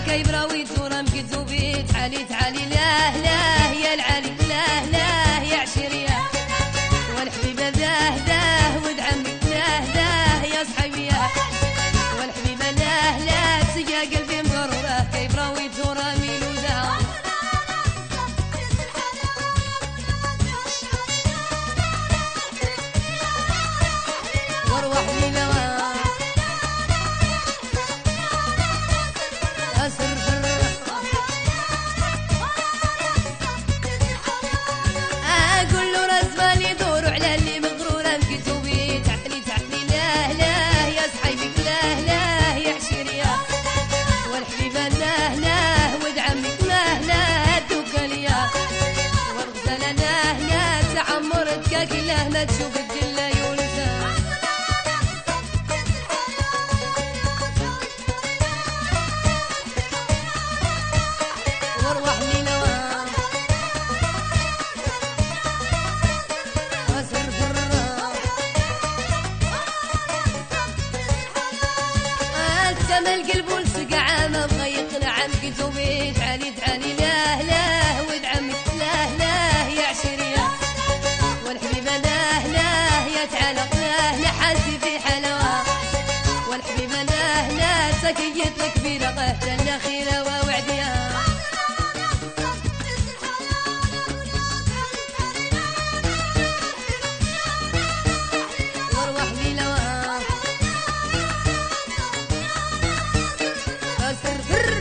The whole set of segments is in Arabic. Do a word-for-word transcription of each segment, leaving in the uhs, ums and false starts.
كيبرا ويدورا مكتوبي تعالي تعالي لا لا يا العلي لا لا يا عشيرية والحبيبة ذاه ذاه ود عمي ذاه ذاه يا صحيبية والحبيبة لا لا تسقى قلبي مغرورة كيبرا ويدورا ميلودة واروح ليلة كله ما تشوف الدلة يولسا واروح ليلة واسرفر السما القلب والسقع عامة بغى يقنع عم كتوبي تعالي تعالي لا لا ود عمك لا لا يا عشيرية والحبيبة له له يا تعلق له لحاسي في حلاوة والحبيبة له له سكيت لك في رقه جنة خيرة ووعديها واروح ليلة اسرفر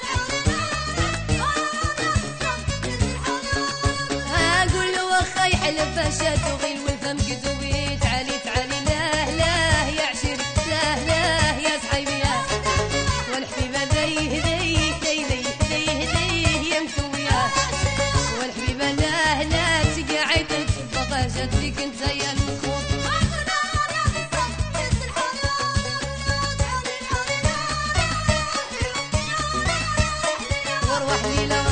اقول له وخا يحلف بشات وغيل والفم كتوبي تعالي تعالي لا لا يا عشير لا لا يا صحيبية والحبيبة ذيه ذيه ذيه ذيه ذيه ذيه يا مسوية والحبيبة لا لا تقع عيطك بقى جات فيك انت يا المخوف واروح ليلة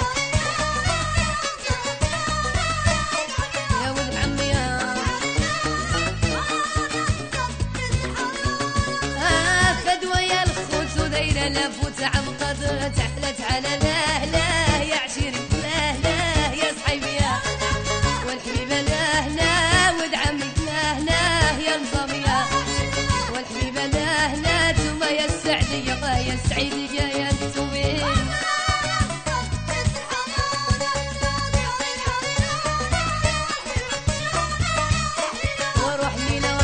لفوت عمقد تحلت على لا لا يا عشيري لا لا يا صحيبية والحبيبة لا لا ود عمك لا لا يا نظامية والحبيبة لا لا توما يا السعدية يا السعيدية يا نتوبي واروح ليلة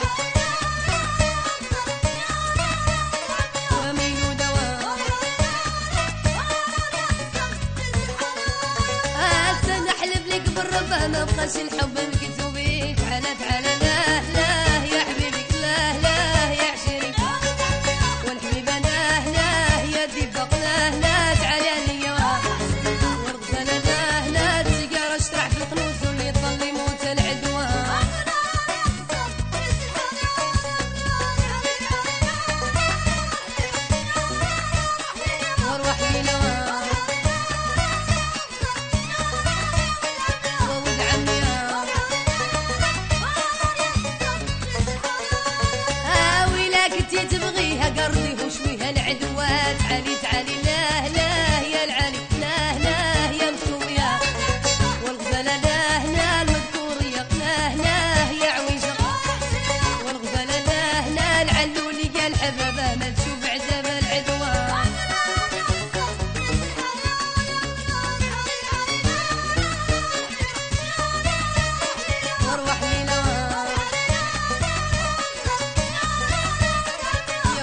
ما بقاش الحب مكتوبي تعالى تعالى لا لا يا حبيبك لا لا يا عشيري والحبيبة لا لا يا ديبق لا لا تعالى ليا ورغسانة لا لا تسقى رشترع في القنوس واللي يطل يموت العدوى واروح ليلة قرضي وشويها العدوات تعالي تعالي لا لا يا العلي لا لا يا مسوية والغزالة لا لا المذكورية لا لا يا عويشة والغزالة لا لا العلولي يا الحبابة ما تشوف عذاب العدوى واروح ليلة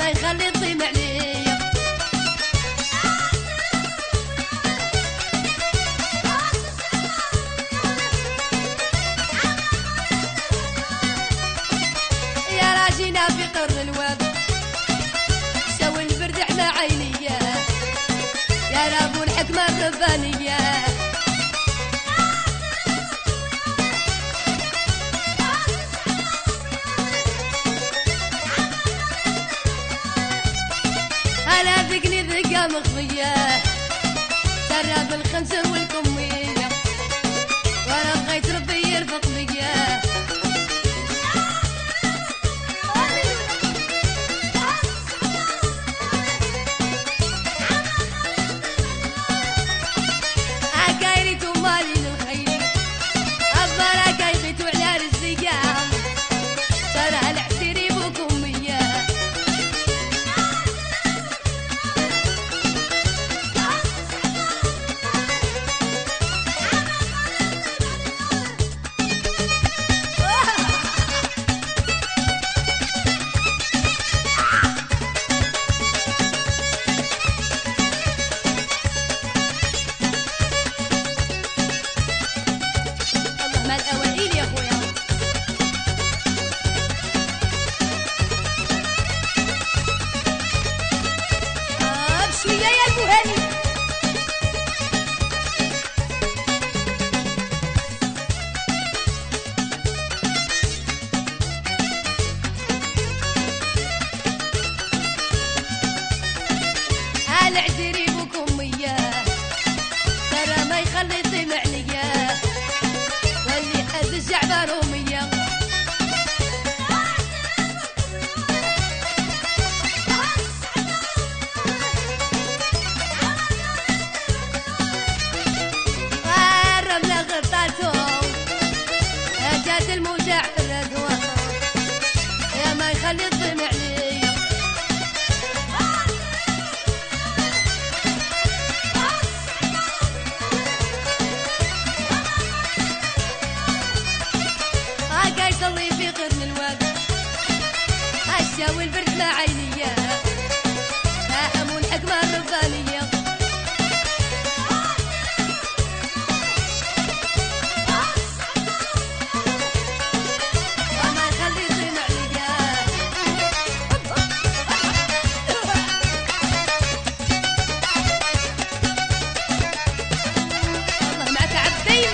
ما يخلي الطيم عليا. يا راجينا في قر الواد سوي البرد على عينيا يا رب الحكمة الربانية. أنا ذقني ذقة مخفية سرى بالخنزر والكمية وأنا بغيت ربي يرفق بيا. عكايريتو مالي للخير أبارا كايغيتو على رزقيا ترى العسيري بكمية. مع الأوائل يا خويا آه بشوية يا المهني. العزيري بكمية ترى ما يخلي يطيم عليا واللي حد الجعبة رومية. الرملة غطاتو جات الموجع في الردوة يا ما يخلي يطيم عليا. هاكا يصلي في قرن الواد الشاوي البرد مع عينيا فهم الحكمة الربانية. وما يخلي يطيم عليا. الله معك عبدين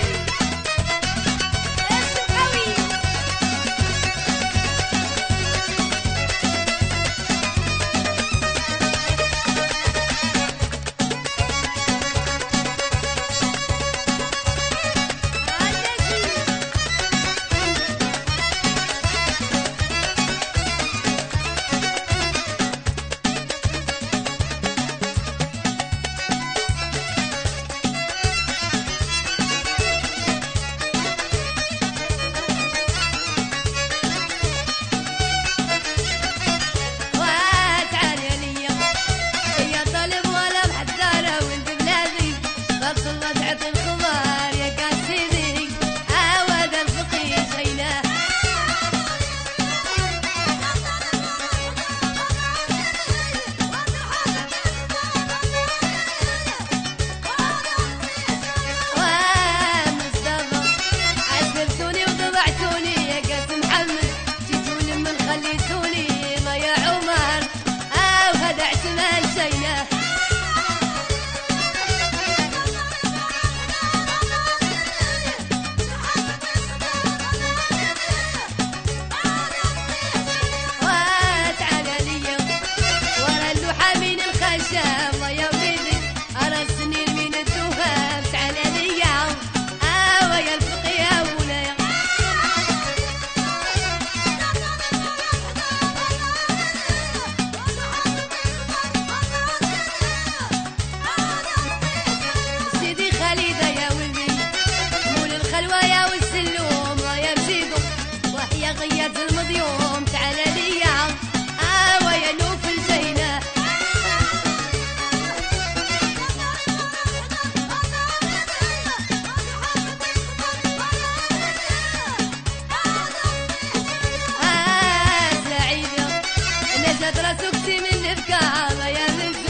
جات راسك من الافكار يا من